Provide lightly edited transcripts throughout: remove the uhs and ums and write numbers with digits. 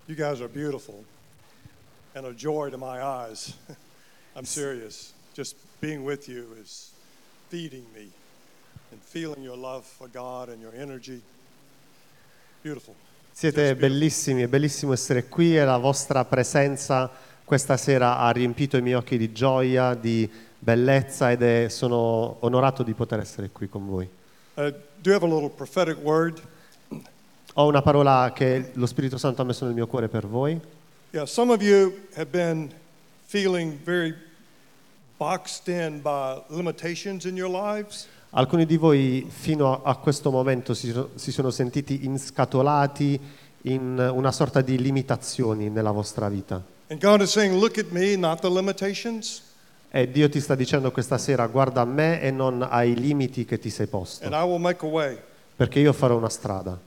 You guys are beautiful and a joy to my eyes. I'm serious. Just being with you is feeding me and feeling your love for God and your energy. Beautiful. Siete bellissimi, è bellissimo essere qui e la vostra presenza questa sera ha riempito i miei occhi di gioia, di bellezza sono onorato di poter essere qui con voi. Do you have a little prophetic word? Ho una parola che lo Spirito Santo ha messo nel mio cuore per voi. Yeah, some of you have been feeling very boxed in by limitations in your lives. Alcuni di voi fino a questo momento si sono sentiti inscatolati in una sorta di limitazioni nella vostra vita. And God is saying, look at me, not the limitations. E Dio ti sta dicendo questa sera, guarda a me e non ai limiti che ti sei posto, And I will make a way. perché io farò una strada.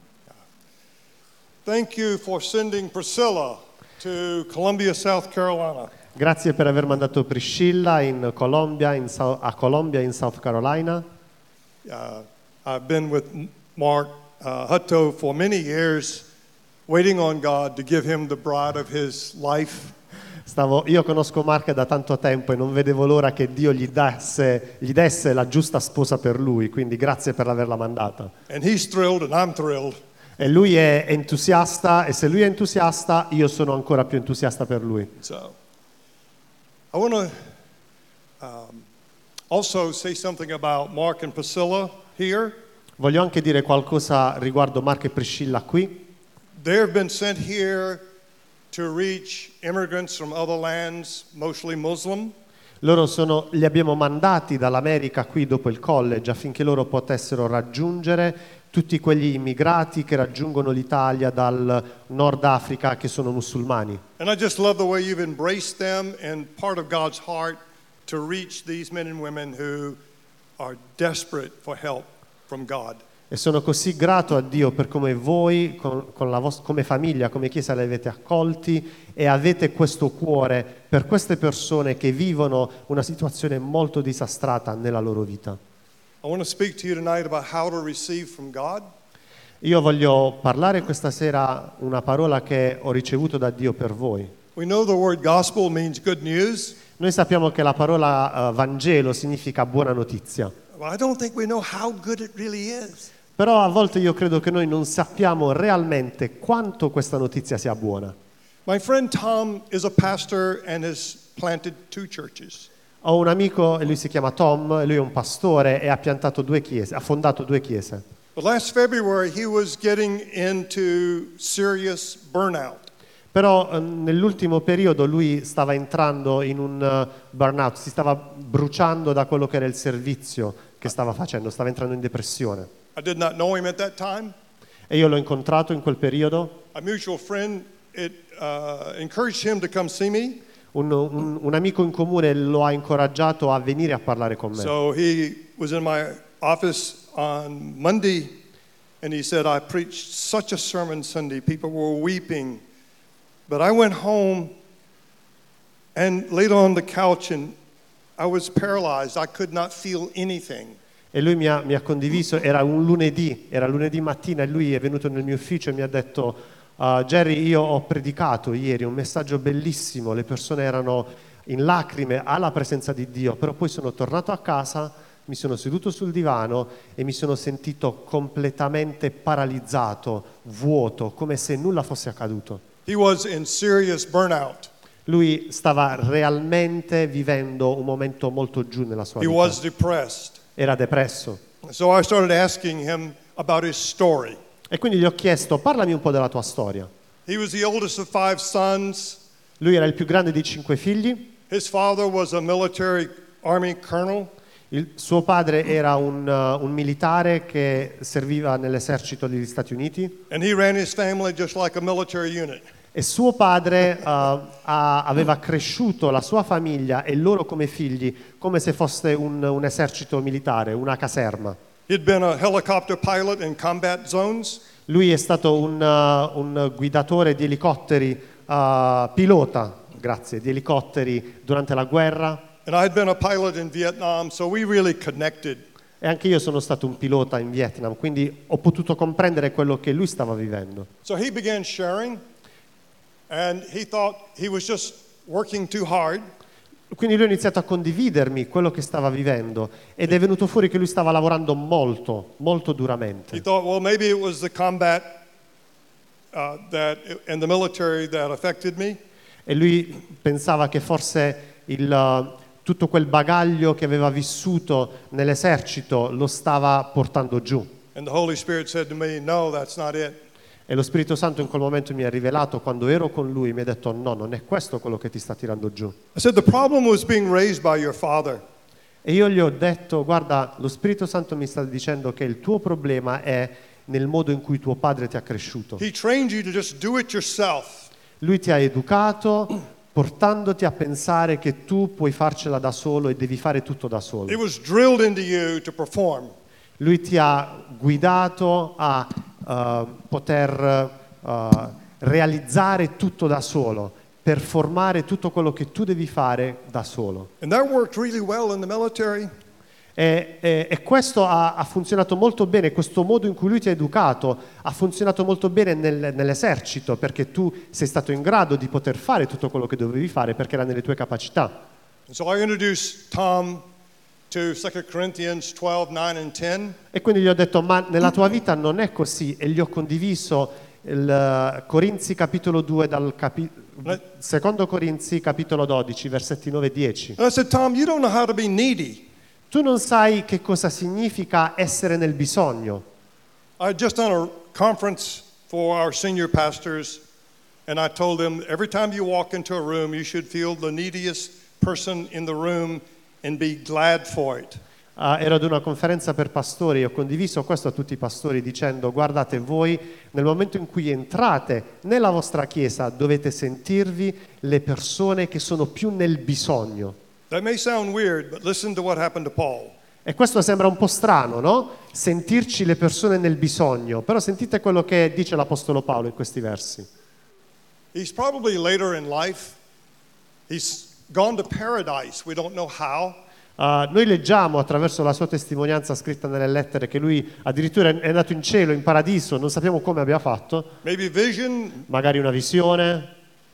Thank you for sending Priscilla to Columbia, South Carolina. Grazie per aver mandato Priscilla in Colombia, a Columbia in South Carolina. I've been with Mark Hutto for many years, waiting on God to give him the bride of his life. Io conosco Mark da tanto tempo e non vedevo l'ora che Dio gli desse la giusta sposa per lui, quindi grazie per averla mandata. And he's thrilled and I'm thrilled. E lui è entusiasta e se lui è entusiasta io sono ancora più entusiasta per lui. So, I want to also say something about Mark and Priscilla here. Voglio anche dire qualcosa riguardo Mark e Priscilla qui. They have been sent here to reach immigrants from other lands, mostly Muslim. Li abbiamo mandati dall'America qui dopo il college affinché loro potessero raggiungere tutti quegli immigrati che raggiungono l'Italia dal Nord Africa che sono musulmani. And I just love the way you've embraced them and part of God's heart to reach these men and women who are desperate for help from God. E sono così grato a Dio per come voi, come famiglia, come Chiesa, li avete accolti e avete questo cuore per queste persone che vivono una situazione molto disastrata nella loro vita. I want to speak to you tonight about how to receive from God. Io voglio parlare questa sera una parola che ho ricevuto da Dio per voi. We know the word gospel means good news. Noi sappiamo che la parola Vangelo significa buona notizia. Well, I don't think we know how good it really is. Però a volte io credo che noi non sappiamo realmente quanto questa notizia sia buona. My friend Tom is a pastor and has planted 2 churches. Ho un amico, e lui si chiama Tom, e lui è un pastore e ha fondato 2 chiese. But last February he was getting into serious burnout. Però nell'ultimo periodo lui stava entrando in un burnout, si stava bruciando da quello che era il servizio che stava facendo, stava entrando in depressione. I did not know him at that time. E io l'ho incontrato in quel periodo. A mutual friend encouraged him to come see me. Un amico in comune lo ha incoraggiato a venire a parlare con me. So he was in my office on Monday and he said, I preached such a sermon Sunday. People were weeping. But I went home and laid on the couch and I was paralyzed. I could not feel anything. E lui mi ha condiviso, era lunedì mattina e lui è venuto nel mio ufficio e mi ha detto Jerry, io ho predicato ieri un messaggio bellissimo, le persone erano in lacrime alla presenza di Dio, però poi sono tornato a casa, mi sono seduto sul divano e mi sono sentito completamente paralizzato, vuoto, come se nulla fosse accaduto. He was in serious burnout. Lui stava realmente vivendo un momento molto giù nella sua He vita. was depressed. Era depresso. So I started asking him about his story. E quindi gli ho chiesto, parlami un po' della tua storia. He was the oldest of 5 sons. Lui era il più grande di 5 figli. His father was a military army colonel. Il suo padre era un militare che serviva nell'esercito degli Stati Uniti. And he ran his family just like a military unit. E suo padre aveva cresciuto la sua famiglia e loro come figli come se fosse un esercito militare, una caserma. He'd been a helicopter pilot in combat zones. Lui è stato un guidatore di elicotteri, pilota, di elicotteri durante la guerra. And I'd been a pilot in Vietnam, so we really connected. E anche io sono stato un pilota in Vietnam, quindi ho potuto comprendere quello che lui stava vivendo. So he began sharing. And he thought he was just working too hard. Quindi lui ha iniziato a condividermi quello che stava vivendo ed è venuto fuori che lui stava lavorando molto, molto He duramente. thought, well, maybe it was the combat in the military that affected me. E lui pensava che forse tutto quel bagaglio che aveva vissuto nell'esercito lo stava portando giù. And the Holy Spirit said to me, no, that's not it. E lo Spirito Santo in quel momento mi ha rivelato, quando ero con lui, mi ha detto no, non è questo quello che ti sta tirando giù. I said, the problem was being raised by your father. E io gli ho detto, guarda, lo Spirito Santo mi sta dicendo che il tuo problema è nel modo in cui tuo padre ti ha cresciuto. He trained you to just do it yourself. Lui ti ha educato portandoti a pensare che tu puoi farcela da solo e devi fare tutto da solo. It was drilled into you to perform. Lui ti ha guidato a poter realizzare tutto da solo, per formare tutto quello che tu devi fare da solo. And that worked really well in the military. E questo ha funzionato molto bene, questo modo in cui lui ti ha educato ha funzionato molto bene nell'esercito, perché tu sei stato in grado di poter fare tutto quello che dovevi fare perché era nelle tue capacità. And so I introduced Tom to 2 Corinthians 12, 9 and 10. E quindi gli ho detto, ma nella tua vita non è così, e gli ho condiviso il Corinzi capitolo 2 secondo Corinzi capitolo 12 versetti 9 e 10. And I said, Tom, you don't know how to be needy. Tu non sai che cosa significa essere nel bisogno. I had just done a conference for our senior pastors, and I told them every time you walk into a room, you should feel the neediest person in the room and be glad for it. Ero ad una conferenza per pastori e ho condiviso questo a tutti i pastori dicendo, guardate, voi nel momento in cui entrate nella vostra chiesa dovete sentirvi le persone che sono più nel bisogno. That may sound weird, but listen to what happened to Paul. E questo sembra un po' strano, no? Sentirci le persone nel bisogno, però sentite quello che dice l'Apostolo Paolo in questi versi. He's probably later in life, he's gone to paradise, we don't know how. Noi leggiamo attraverso la sua testimonianza scritta nelle lettere che lui addirittura è andato in cielo, in paradiso, non sappiamo come abbia fatto, Maybe vision, magari una visione,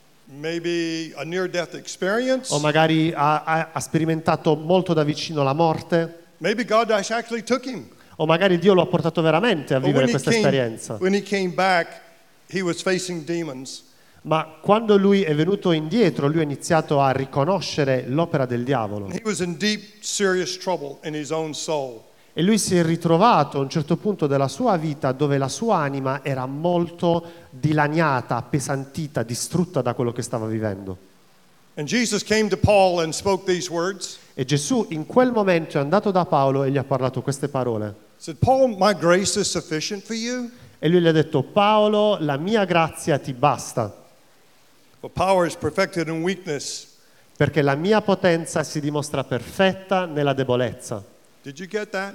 maybe a near-death experience. o magari ha sperimentato molto da vicino la morte, Maybe God actually took him. o magari Dio lo ha portato veramente a But vivere questa esperienza. when he came back, he was facing demons. Ma quando lui è venuto indietro, lui ha iniziato a riconoscere l'opera del diavolo. He was in deep, serious trouble in his own soul. E lui si è ritrovato a un certo punto della sua vita dove la sua anima era molto dilaniata, appesantita, distrutta da quello che stava vivendo. And Jesus came to Paul and spoke these words. E Gesù in quel momento è andato da Paolo e gli ha parlato queste parole. He said, Paul, my grace is sufficient for you. E lui gli ha detto, Paolo, la mia grazia ti basta, For power is perfected in weakness. perché la mia potenza si dimostra perfetta nella debolezza. Did you get that?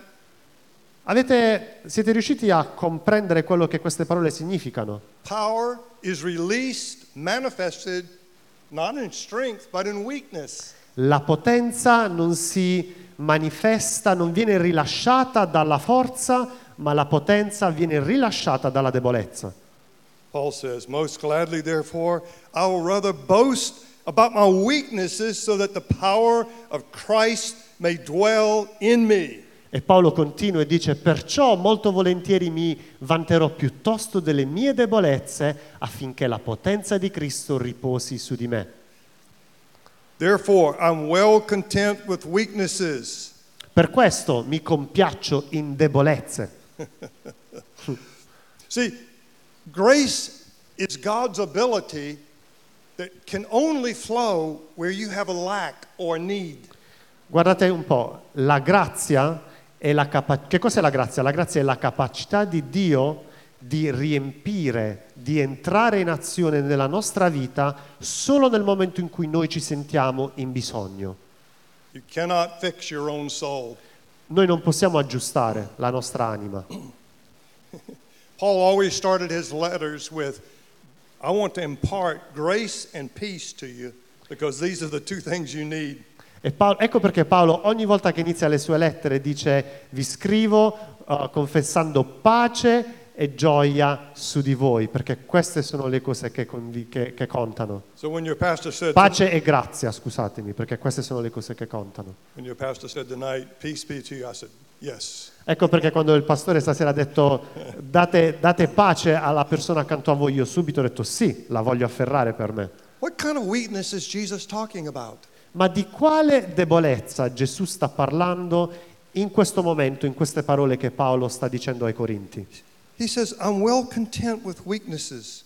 Siete riusciti a comprendere quello che queste parole significano? Power is released, manifested, not in strength, but in weakness. La potenza non si manifesta, non viene rilasciata dalla forza, ma la potenza viene rilasciata dalla debolezza. Paul says, most gladly, therefore, I will rather boast about my weaknesses so that the power of Christ may dwell in me. E Paolo continua e dice, perciò molto volentieri mi vanterò piuttosto delle mie debolezze affinché la potenza di Cristo riposi su di me. Therefore, I'm well content with weaknesses. Per questo mi compiaccio in debolezze. See, grace is God's ability that can only flow where you have a lack or a need. Guardate un po', la grazia è che cos'è la grazia? La grazia è la capacità di Dio di riempire, di entrare in azione nella nostra vita solo nel momento in cui noi ci sentiamo in bisogno. You cannot fix your own soul. Noi non possiamo aggiustare la nostra anima. Paul always started his letters with, I want to impart grace and peace to you because these are the two things you need. Ecco perché Paolo ogni volta che inizia le sue lettere dice, vi scrivo confessando pace e gioia su di voi, perché queste sono le cose che contano. So when your pastor said Pace e grazia, scusatemi, perché queste sono le cose che contano. when your pastor said tonight, peace be to you, I said, yes. Ecco perché quando il pastore stasera ha detto date pace alla persona accanto a voi, io subito ho detto sì, la voglio afferrare per me. What kind of weakness is Jesus talking about? Ma di quale debolezza Gesù sta parlando in questo momento, in queste parole che Paolo sta dicendo ai Corinti? He says, I'm well content with weaknesses,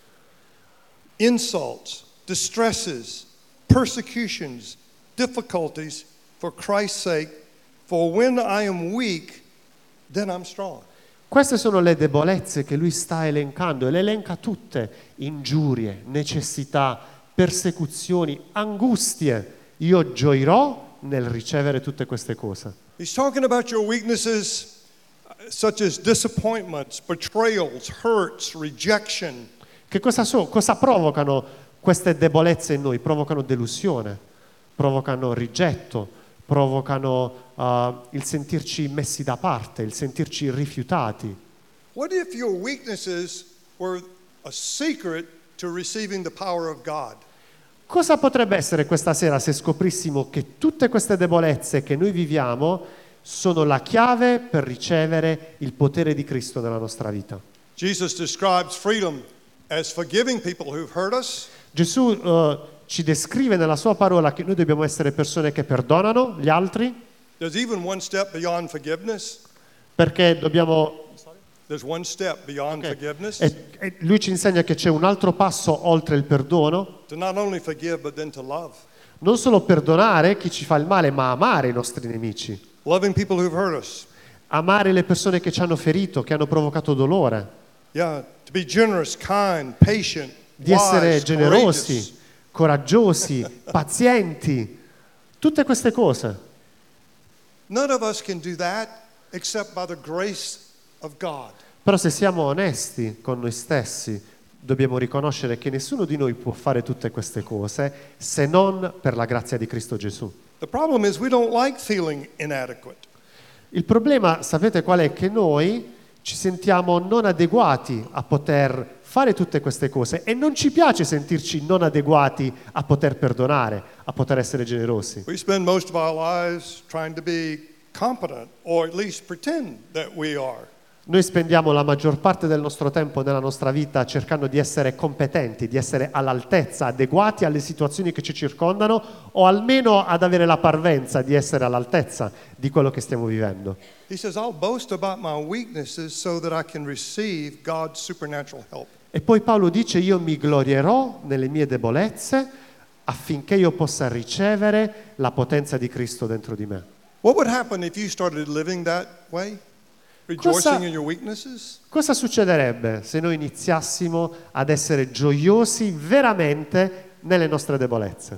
insults, distresses, persecutions, difficulties for Christ's sake, for when I am weak, then I'm strong. Queste sono le debolezze che lui sta elencando e le elenca tutte: ingiurie, necessità, persecuzioni, angustie. Io gioirò nel ricevere tutte queste cose. He's talking about your weaknesses such as disappointments, betrayals, hurts, rejection. Che cosa provocano queste debolezze in noi? Provocano delusione, provocano rigetto, provocano il sentirci messi da parte, il sentirci rifiutati. What if your weaknesses were a secret to receiving the power of God? Cosa potrebbe essere questa sera se scoprissimo che tutte queste debolezze che noi viviamo sono la chiave per ricevere il potere di Cristo nella nostra vita? Jesus describes freedom as forgiving people who've hurt us, Gesù ci descrive nella sua parola che noi dobbiamo essere persone che perdonano gli altri, there's even one step beyond forgiveness. perché dobbiamo... There's one step beyond forgiveness. E lui ci insegna che c'è un altro passo oltre il perdono, To not only forgive, but then to love. non solo perdonare chi ci fa il male, ma amare i nostri nemici, Loving people who've hurt us. amare le persone che ci hanno ferito, che hanno provocato dolore, Yeah, to be generous, kind, patient, di essere wise, generosi, coraggiosi, pazienti, tutte queste cose. None of us can do that except by the grace of God. Però se siamo onesti con noi stessi, dobbiamo riconoscere che nessuno di noi può fare tutte queste cose se non per la grazia di Cristo Gesù. The problem is we don't like feeling inadequate. Il problema, sapete qual è? Che noi ci sentiamo non adeguati a poter fare tutte queste cose e non ci piace sentirci non adeguati a poter perdonare, a poter essere generosi. We spend most of our lives trying to be competent or at least pretend that we are. Noi spendiamo la maggior parte del nostro tempo nella nostra vita cercando di essere competenti, di essere all'altezza, adeguati alle situazioni che ci circondano o almeno ad avere la parvenza di essere all'altezza di quello che stiamo vivendo. He says, I'll boast about my weaknesses so that I can receive God's supernatural help. E poi Paolo dice: io mi glorierò nelle mie debolezze affinché io possa ricevere la potenza di Cristo dentro di me. What would happen if you started living that way? Rejoicing in your weaknesses? Cosa succederebbe se noi iniziassimo ad essere gioiosi veramente nelle nostre debolezze?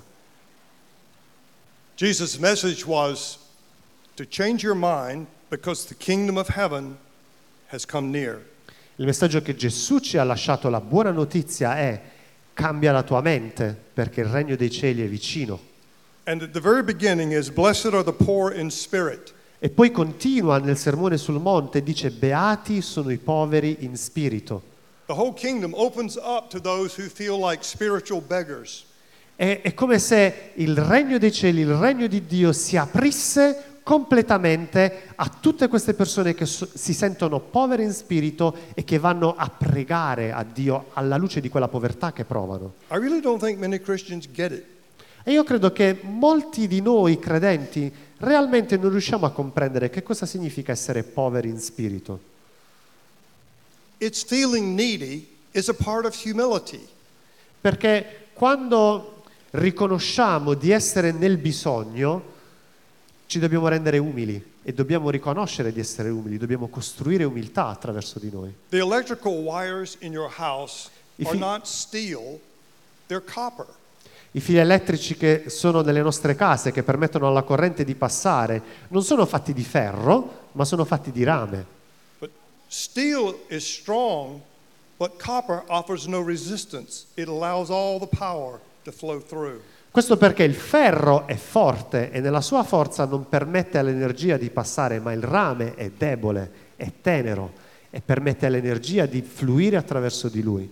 Jesus' message was to change your mind because the kingdom of heaven has come near. Il messaggio che Gesù ci ha lasciato, la buona notizia è: cambia la tua mente perché il regno dei cieli è vicino. And at the very beginning is blessed are the poor in spirit. E poi continua nel Sermone sul Monte e dice: beati sono i poveri in spirito. The whole kingdom opens up to those who feel like spiritual beggars. È come se il regno dei cieli, il regno di Dio si aprisse completamente a tutte queste persone che si sentono povere in spirito e che vanno a pregare a Dio alla luce di quella povertà che provano. I really don't think many Christians get it. E io credo che molti di noi credenti realmente non riusciamo a comprendere che cosa significa essere poveri in spirito. It's feeling needy is a part of humility. Perché quando riconosciamo di essere nel bisogno, ci dobbiamo rendere umili e dobbiamo riconoscere di essere umili, dobbiamo costruire umiltà attraverso di noi. The electrical wires in your house If are you- not steel, they're copper. I fili elettrici che sono nelle nostre case, che permettono alla corrente di passare, non sono fatti di ferro, ma sono fatti di rame. But steel is strong, but copper offers no resistance. It allows all the power to flow through. Questo perché il ferro è forte e nella sua forza non permette all'energia di passare, ma il rame è debole, è tenero e permette all'energia di fluire attraverso di lui.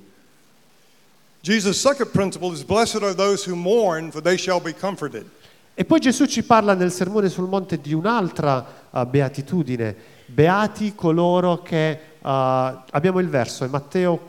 Jesus' second principle is, blessed are those who mourn, for they shall be comforted. E poi Gesù ci parla nel Sermone sul Monte di un'altra beatitudine. Beati coloro che, abbiamo il verso, è Matteo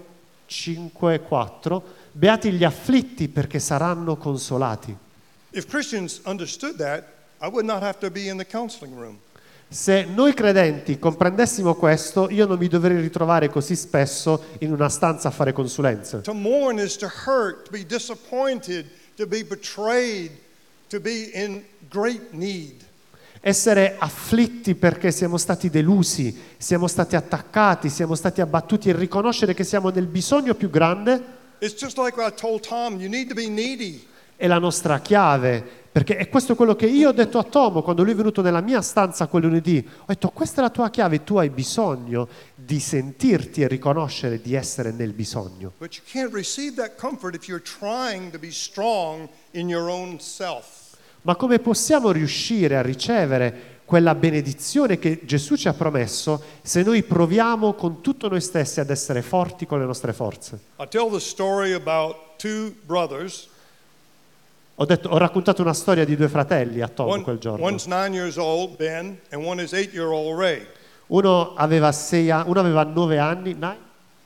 5,4, beati gli afflitti perché saranno consolati. If Christians understood that, I would not have to be in the counseling room. Se noi credenti comprendessimo questo, io non mi dovrei ritrovare così spesso in una stanza a fare consulenze. To mourn is to hurt, to be disappointed, to be betrayed, to be in great need. Essere afflitti perché siamo stati delusi, siamo stati attaccati, siamo stati abbattuti e riconoscere che siamo nel bisogno più grande It's just like I told Tom, you need to be needy. è la nostra chiave. Perché è questo quello che io ho detto a Tomo quando lui è venuto nella mia stanza quel lunedì. Ho detto, questa è la tua chiave, tu hai bisogno di sentirti e riconoscere di essere nel bisogno. But you can't receive that comfort if you're trying to be strong in your own self. Ma come possiamo riuscire a ricevere quella benedizione che Gesù ci ha promesso se noi proviamo con tutto noi stessi ad essere forti con le nostre forze? I tell the story about two brothers. Ho raccontato una storia di due fratelli a Tom quel giorno. One's 9 years old, Ben, and one is 8-year-old Ray. Uno aveva 9 anni, 9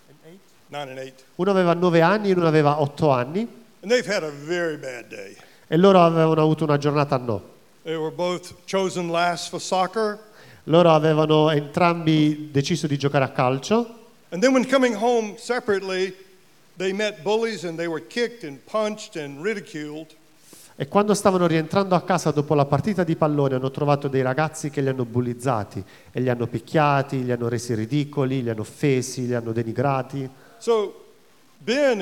and 8. uno aveva 9 anni e uno aveva 8 anni, And they've had a very bad day. e loro avevano avuto una giornata no. They were both chosen last for soccer. Loro avevano entrambi deciso di giocare a calcio, And then when coming home separately, they met bullies and they were kicked and punched and ridiculed. e quando stavano rientrando a casa dopo la partita di pallone hanno trovato dei ragazzi che li hanno bullizzati e li hanno picchiati, li hanno resi ridicoli, li hanno offesi, li hanno denigrati. So Ben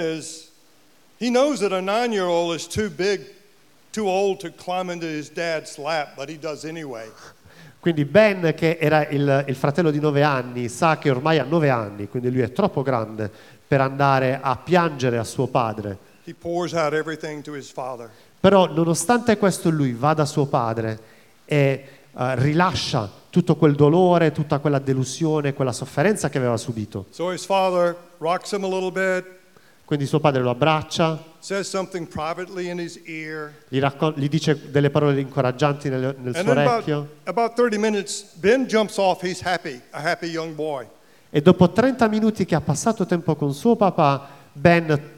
he knows that a 9-year-old is too big, too old to climb into his dad's lap, but he does anyway. Quindi Ben, che era il fratello di 9 anni, sa che ormai ha 9 anni, quindi lui è troppo grande per andare a piangere a suo padre. He pours out everything to his father. Però nonostante questo lui va da suo padre e rilascia tutto quel dolore, tutta quella delusione, quella sofferenza che aveva subito. So his father rocks him a little bit, Quindi suo padre lo abbraccia, says something privately in his ear. gli dice delle parole incoraggianti nel And suo then orecchio. about 30 minutes, Ben jumps off. He's happy, a happy young boy. E dopo 30 minuti che ha passato tempo con suo papà, Ben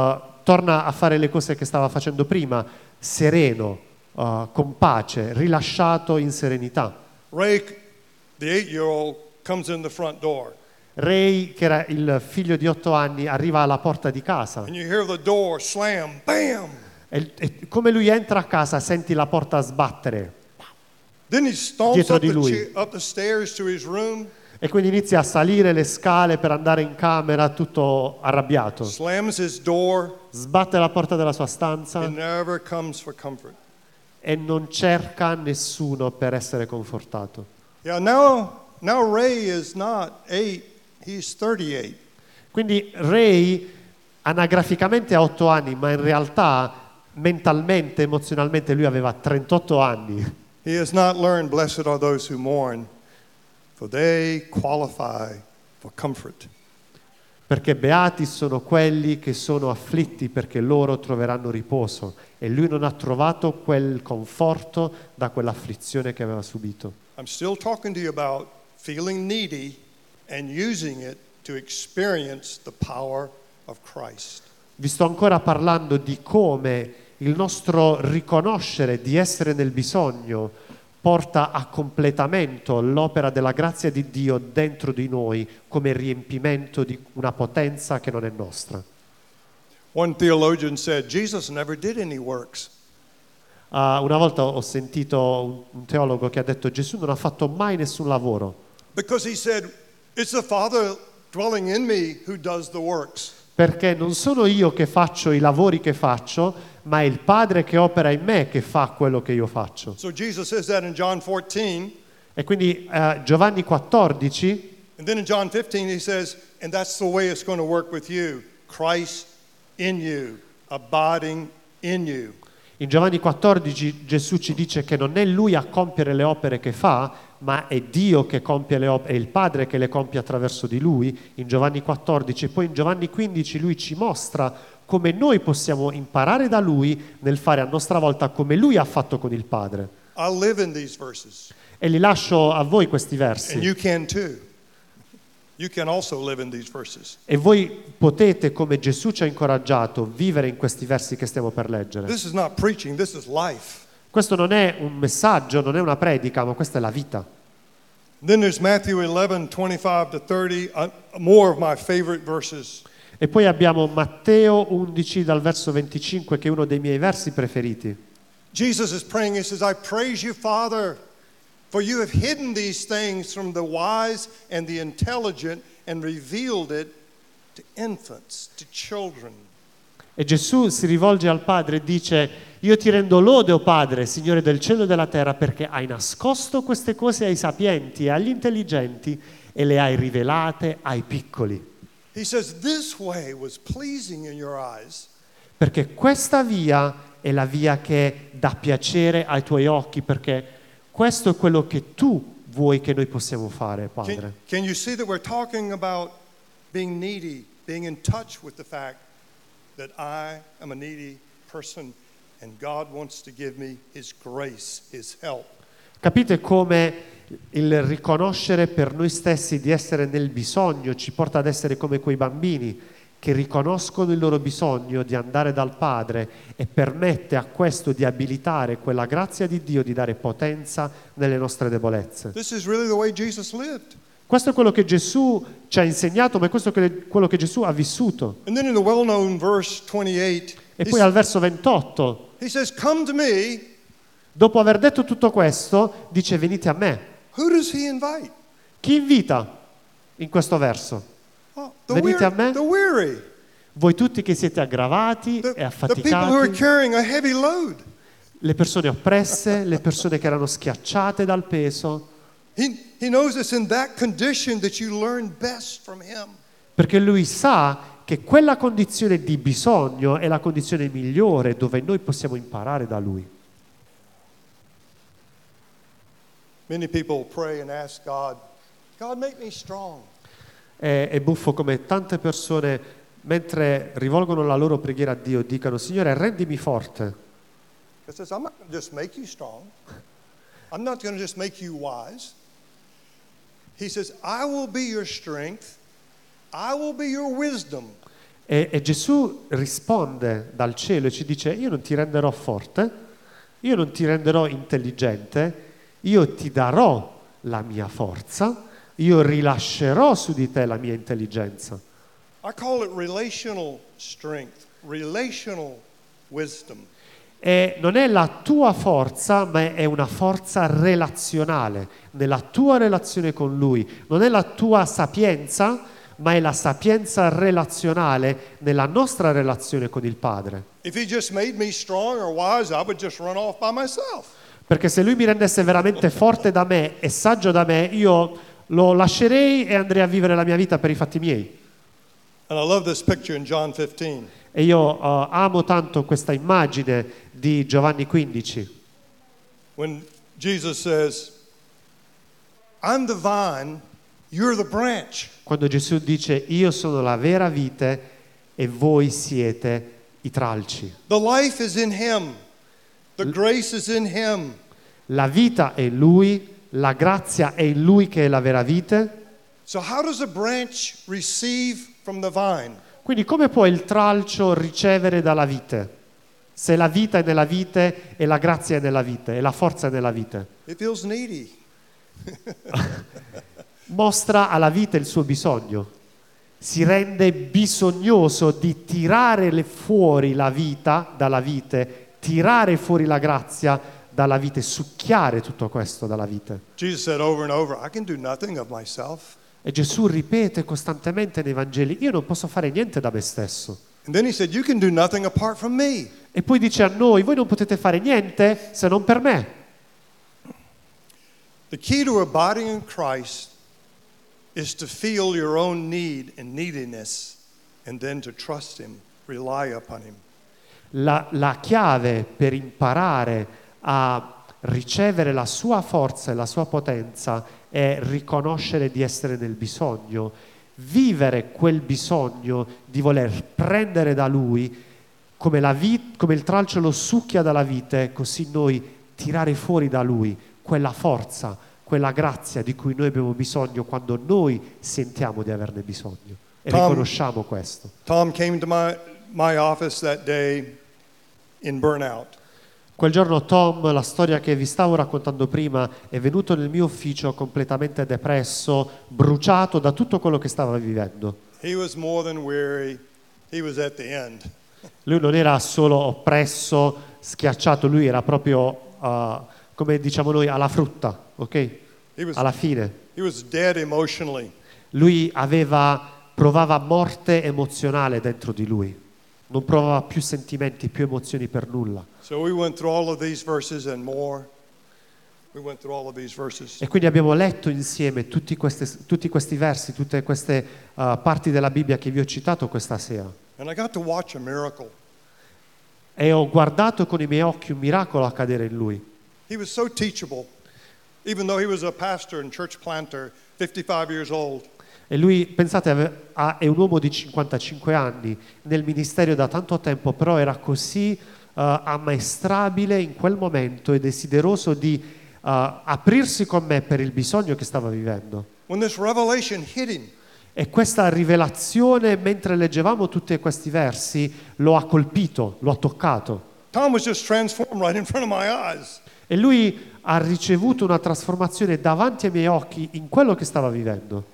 torna a fare le cose che stava facendo prima, sereno, con pace, rilasciato in serenità. Ray, the 8-year-old, comes in the front door. Ray, che era il figlio di 8 anni, arriva alla porta di casa And you hear the door slam, bam! e come lui entra a casa senti la porta sbattere Then he stomps Dietro up di lui. up the stairs to his room, e quindi inizia a salire le scale per andare in camera tutto arrabbiato. slams his door, Sbatte la porta della sua stanza and never comes for comfort. e non cerca nessuno per essere confortato. Yeah, now Ray is not 8, he's 38. Quindi Ray anagraficamente ha 8 anni, ma in realtà mentalmente, emozionalmente lui aveva 38 anni. He has not learned, blessed are those who mourn, for they qualify for comfort. Perché beati sono quelli che sono afflitti perché loro troveranno riposo, e lui non ha trovato quel conforto da quell'afflizione che aveva subito. I'm still talking to you about feeling needy and using it to experience the power of Christ. Vi sto ancora parlando di come il nostro riconoscere di essere nel bisogno porta a completamento l'opera della grazia di Dio dentro di noi come riempimento di una potenza che non è nostra. One theologian said, Jesus never did any works. Una volta ho sentito un teologo che ha detto Gesù non ha fatto mai nessun lavoro, Because he said, it's the Father dwelling in me who does the works. perché non sono io che faccio i lavori che faccio, ma è il Padre che opera in me che fa quello che io faccio. So Jesus says that in John 14. E quindi Giovanni 14, And then in John 15 he says, and that's the way it's going to work with you. Christ in you, abiding in you. in Giovanni 14 Gesù ci dice che non è Lui a compiere le opere che fa, ma è Dio che compie le opere, è il Padre che le compie attraverso di Lui, in Giovanni 14, e poi in Giovanni 15 Lui ci mostra come noi possiamo imparare da Lui nel fare a nostra volta come Lui ha fatto con il Padre. I live in these verses, E li lascio a voi questi and versi. you can too. You can also live in these verses. E voi potete, come Gesù ci ha incoraggiato, vivere in questi versi che stiamo per leggere. This is not preaching, this is life. Questo non è un messaggio, non è una predica, ma questa è la vita. Then there's Matthew 11, 25 to 30, more of my favorite verses. E poi abbiamo Matteo 11 dal verso 25, che è uno dei miei versi preferiti. Jesus is praying, he says, I praise you, Father, for you have hidden these things from the wise and the intelligent and revealed it to infants, to children. E Gesù si rivolge al Padre e dice: io ti rendo lode, o Padre, Signore del cielo e della terra, perché hai nascosto queste cose ai sapienti e agli intelligenti e le hai rivelate ai piccoli. He says, this way was pleasing in your eyes. Perché questa via è la via che dà piacere ai tuoi occhi, perché questo è quello che tu vuoi che noi possiamo fare, Padre. Can you see that we're talking about being needy, being in touch with the fact that I am a needy person and God wants to give me His grace, His help. Capite come il riconoscere per noi stessi di essere nel bisogno ci porta ad essere come quei bambini che riconoscono il loro bisogno di andare dal Padre e permette a questo di abilitare quella grazia di Dio di dare potenza nelle nostre debolezze. This is really the way Jesus lived. Questo è quello che Gesù ci ha insegnato, ma questo è quello che Gesù ha vissuto. And then in the well-known verse 28, E poi al verso 28, he says, come to me. dopo aver detto tutto questo, dice: venite a me. Who does he invite? Chi invita in questo verso? Oh, Venite a me. the weary, Voi tutti che siete aggravati e the people who are affaticati, carrying a heavy load. le persone oppresse, le persone che erano schiacciate dal peso, He knows it's in that condition that you learn best from him. perché lui sa che quella condizione di bisogno è la condizione migliore dove noi possiamo imparare da lui. Many people pray and ask God, God, make me strong. È buffo come tante persone, mentre rivolgono la loro preghiera a Dio, dicono: Signore, rendimi forte. He says, I'm not going to just make you strong. I'm not going to just make you wise. He says, I will be your strength. I will be your wisdom. E Gesù risponde dal cielo e ci dice: io non ti renderò forte, io non ti renderò intelligente, io ti darò la mia forza, io rilascerò su di te la mia intelligenza. I call it relational strength, relational wisdom. E non è la tua forza, ma è una forza relazionale, nella tua relazione con Lui. Non è la tua sapienza, ma è la sapienza relazionale nella nostra relazione con il Padre. If he just made me strong or wise, I would just run off by myself. Perché se Lui mi rendesse veramente forte da me e saggio da me, io lo lascerei e andrei a vivere la mia vita per i fatti miei. And I love this picture in John 15. E io amo tanto questa immagine di Giovanni 15, When Jesus says, I'm the vine, you're the branch. quando Gesù dice: io sono la vera vite e voi siete i tralci. The life is in him. The grace is in him. La vita è in Lui, la grazia è in Lui che è la vera vite. So how does a branch receive from the vine? Quindi come può il tralcio ricevere dalla vite? Se la vita è nella vite e la grazia è nella vite e la forza è nella vite. It feels needy. Mostra alla vite il suo bisogno. Si rende bisognoso di tirare fuori la vita dalla vite, tirare fuori la grazia dalla vite, succhiare tutto questo dalla vite. Jesus said over and over, I can do nothing of myself. E Gesù ripete costantemente nei Vangeli: io non posso fare niente da me stesso. And then he said, you can do nothing apart from me. E poi dice a noi: voi non potete fare niente se non per me. The key to abiding in Christ is to feel your own need and neediness and then to trust him, rely upon him. La chiave per imparare a ricevere la sua forza e la sua potenza è riconoscere di essere nel bisogno, vivere quel bisogno di voler prendere da Lui, come il tralcio lo succhia dalla vite, così noi tirare fuori da Lui quella forza, quella grazia di cui noi abbiamo bisogno quando noi sentiamo di averne bisogno e riconosciamo questo. Tom came to my office that day in burnout. Quel giorno Tom, la storia che vi stavo raccontando prima, è venuto nel mio ufficio completamente depresso, bruciato da tutto quello che stava vivendo. He was more than weary. He was at the end. Lui non era solo oppresso, schiacciato, lui era proprio, come diciamo noi, alla frutta, ok? Alla fine. He was dead emotionally. Lui provava morte emozionale dentro di lui. Non provava più sentimenti, più emozioni per nulla. So we went through all of these verses and more. We went through all of these verses. E quindi abbiamo letto insieme tutti questi versi, tutte queste parti della Bibbia che vi ho citato questa sera. And I got to watch a miracle. E ho guardato con i miei occhi un miracolo accadere in lui. He was so teachable. Even though he was a pastor and church planter, 55 years old. E lui, pensate, è un uomo di 55 anni, nel ministero da tanto tempo, però era così ammaestrabile in quel momento e desideroso di aprirsi con me per il bisogno che stava vivendo. When this revelation hit him, E questa rivelazione, mentre leggevamo tutti questi versi, lo ha colpito, lo ha toccato. Tom was just transformed right in front of my eyes. E lui ha ricevuto una trasformazione davanti ai miei occhi in quello che stava vivendo.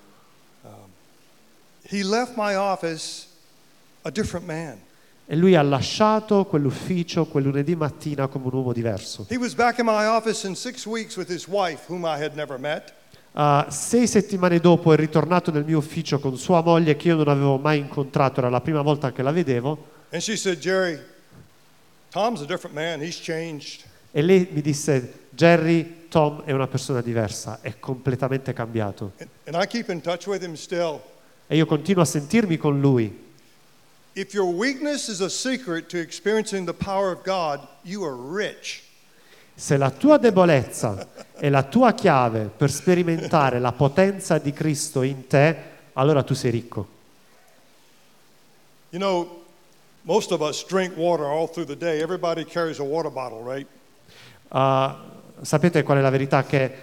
He left my office a different man. E lui ha lasciato quell'ufficio quel lunedì mattina come un uomo diverso. He was back in my office in 6 weeks with his wife, whom I had never met. 6 settimane dopo è ritornato nel mio ufficio con sua moglie che io non avevo mai incontrato, era la prima volta che la vedevo. And she said, Jerry, Tom's a different man. He's changed. E lei mi disse, Jerry, Tom è una persona diversa, è completamente cambiato. And I keep in touch with him still. E io continuo a sentirmi con lui. If your weakness is a secret to experiencing the power of God, you are rich. Se la tua debolezza è la tua chiave per sperimentare la potenza di Cristo in te, allora tu sei ricco. You know, most of us drink water all through the day. Everybody carries a water bottle, right? Sapete qual è la verità? Che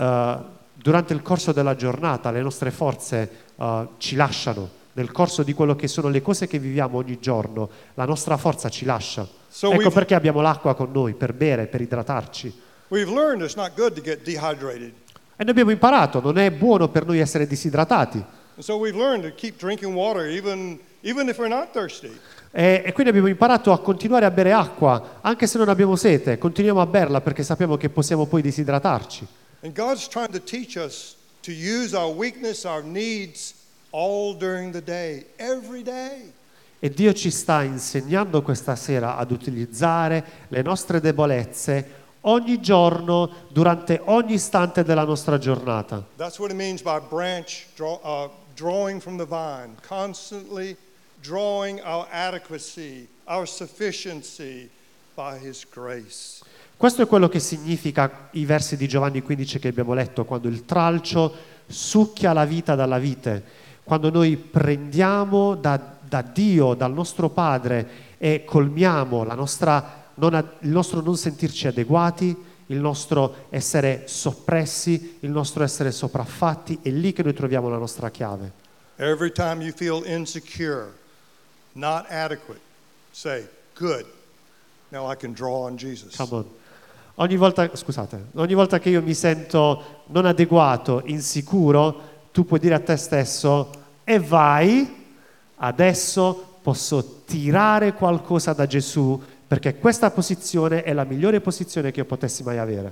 durante il corso della giornata le nostre forze ci lasciano. Nel corso di quello che sono le cose che viviamo ogni giorno, la nostra forza ci lascia. Ecco perché abbiamo l'acqua con noi, per bere, per idratarci. We've learned it's not good to get dehydrated. E noi abbiamo imparato, non è buono per noi essere disidratati. And so we've learned to keep drinking water even if we're not thirsty. E quindi abbiamo imparato a continuare a bere acqua, anche se non abbiamo sete, continuiamo a berla perché sappiamo che possiamo poi disidratarci. And God's trying to teach us to use our weakness, our needs, all during the day, every day. E Dio ci sta insegnando questa sera ad utilizzare le nostre debolezze ogni giorno, durante ogni istante della nostra giornata. That's what it means by branch drawing from the vine, constantly drawing our adequacy, our sufficiency by His grace. Questo è quello che significa i versi di Giovanni 15 che abbiamo letto, quando il tralcio succhia la vita dalla vite. Quando noi prendiamo da Dio, dal nostro Padre e colmiamo il nostro non sentirci adeguati, il nostro essere soppressi, il nostro essere sopraffatti, è lì che noi troviamo la nostra chiave. Every time you feel insecure, not adequate, say, good, now I can draw on Jesus. Come on. Ogni volta che io mi sento non adeguato, insicuro, tu puoi dire a te stesso, e vai, adesso posso tirare qualcosa da Gesù, perché questa posizione è la migliore posizione che io potessi mai avere.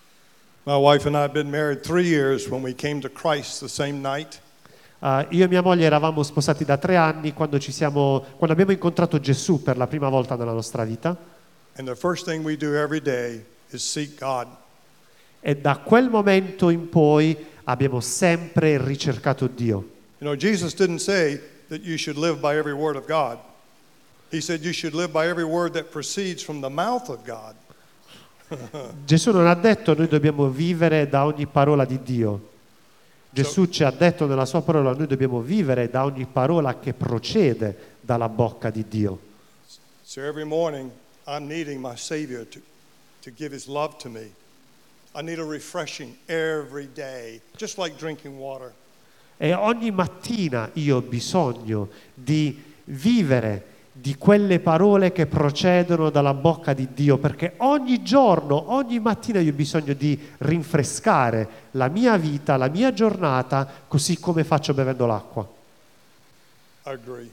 My wife and I have been married 3 years when we came to Christ the same night. Io e mia moglie eravamo sposati da 3 anni quando abbiamo incontrato Gesù per la prima volta nella nostra vita. And the first thing we do every day is seek God. E da quel momento in poi abbiamo sempre ricercato Dio. You know, Jesus didn't say that you should live by every word of God. He said you should live by every word that proceeds from the mouth of God. Gesù non ha detto noi dobbiamo vivere da ogni parola di Dio. Gesù ci ha detto nella sua parola noi dobbiamo vivere da ogni parola che procede dalla bocca di Dio. So every morning I'm needing my Savior to give His love to me. I need a refreshing every day, just like drinking water. E ogni mattina io ho bisogno di vivere di quelle parole che procedono dalla bocca di Dio, perché ogni giorno, ogni mattina io ho bisogno di rinfrescare la mia vita, la mia giornata, così come faccio bevendo l'acqua. I agree.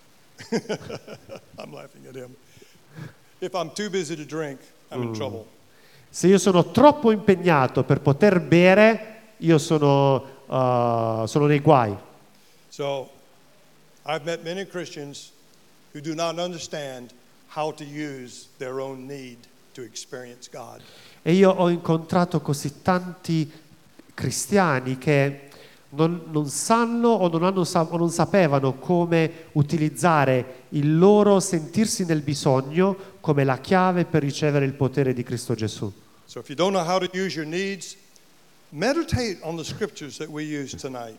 I'm laughing at him. If I'm too busy to drink, I'm in trouble. Se io sono troppo impegnato per poter bere, io sono nei guai. So I've met many Christians who do not understand how to use their own need to experience God. E io ho incontrato così tanti cristiani che non sanno o non sapevano come utilizzare il loro sentirsi nel bisogno come la chiave per ricevere il potere di Cristo Gesù. So if you don't know how to use your needs, meditate on the scriptures that we used tonight.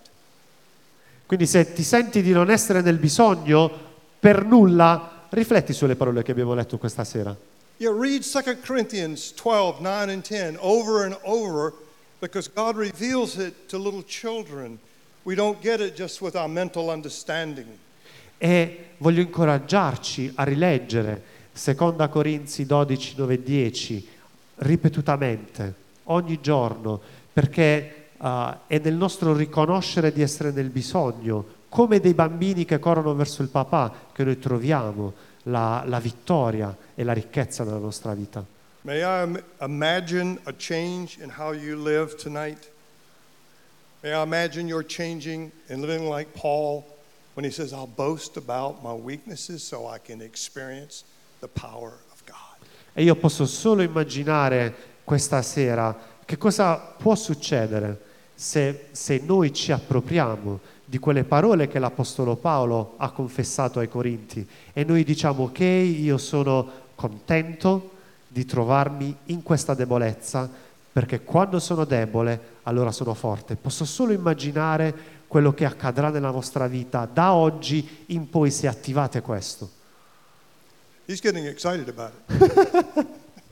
Quindi se ti senti di non essere nel bisogno per nulla, rifletti sulle parole che abbiamo letto questa sera. Yeah, read 2 Corinthians 12, 9 and 10 over and over, because God reveals it to little children. We don't get it just with our mental understanding. E voglio incoraggiarci a rileggere 2 Corinzi 12, 9 e 10 ripetutamente, ogni giorno, perché è nel nostro riconoscere di essere nel bisogno, come dei bambini che corrono verso il papà, che noi troviamo la vittoria e la ricchezza nella nostra vita. May I imagine a change in how you live tonight? May I imagine you're changing and living like Paul when he says, I'll boast about my weaknesses so I can experience the power of God. E io posso solo immaginare questa sera che cosa può succedere se noi ci appropriamo di quelle parole che l'Apostolo Paolo ha confessato ai Corinti e noi diciamo ok, io sono contento di trovarmi in questa debolezza, perché quando sono debole allora sono forte. Posso solo immaginare quello che accadrà nella vostra vita da oggi in poi se attivate questo. He's getting excited about it.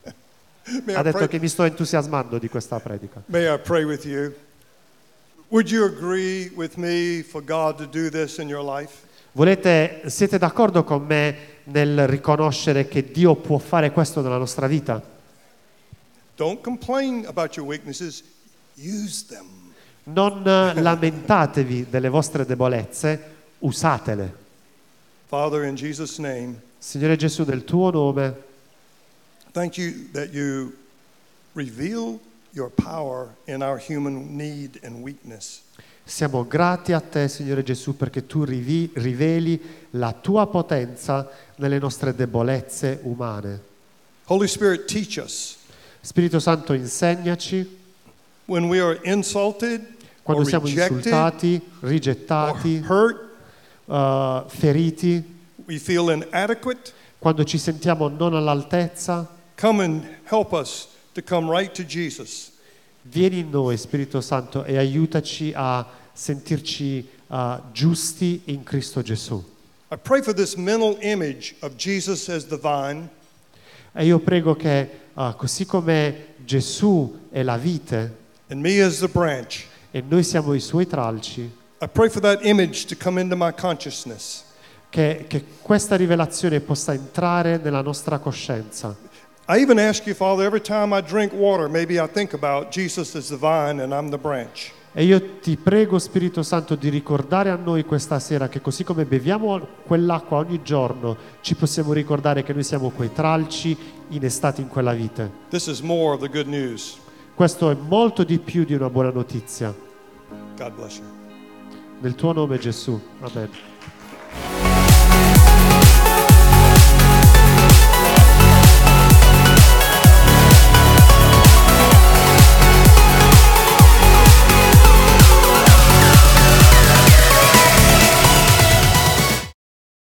Ha detto che mi sto entusiasmando di questa predica. May I pray with you? Would you agree with me for God to do this in your life? Siete d'accordo con me nel riconoscere che Dio può fare questo nella nostra vita? Don't complain about your weaknesses, use them. Non lamentatevi delle vostre debolezze, usatele. Father, in Jesus' name, Signore Gesù, nel tuo nome, thank you that you reveal your power in our human need and weakness. siamo grati a te, Signore Gesù, perché tu riveli la tua potenza nelle nostre debolezze umane. Holy Spirit, teach us Spirito Santo, insegnaci when we are insulted quando or siamo rejected insultati, or rigettati, hurt, feriti, we feel inadequate. quando ci sentiamo non all'altezza. Come and help us to come right to Jesus. Vieni in noi, Spirito Santo, e aiutaci a sentirci giusti in Cristo Gesù. I pray for this mental image of Jesus as the vine, E io prego che, così come Gesù è la vite and me as the branch. e noi siamo i suoi tralci, I pray for that image to come into my consciousness. che questa rivelazione possa entrare nella nostra coscienza. I even ask you, Father, every time I drink water, maybe I think about Jesus as the vine and I'm the branch. E io ti prego, Spirito Santo, di ricordare a noi questa sera che così come beviamo quell'acqua ogni giorno, ci possiamo ricordare che noi siamo quei tralci innestati in quella vite. This is more of the good news. Questo è molto di più di una buona notizia. God bless you. Nel tuo nome, Gesù. Amen.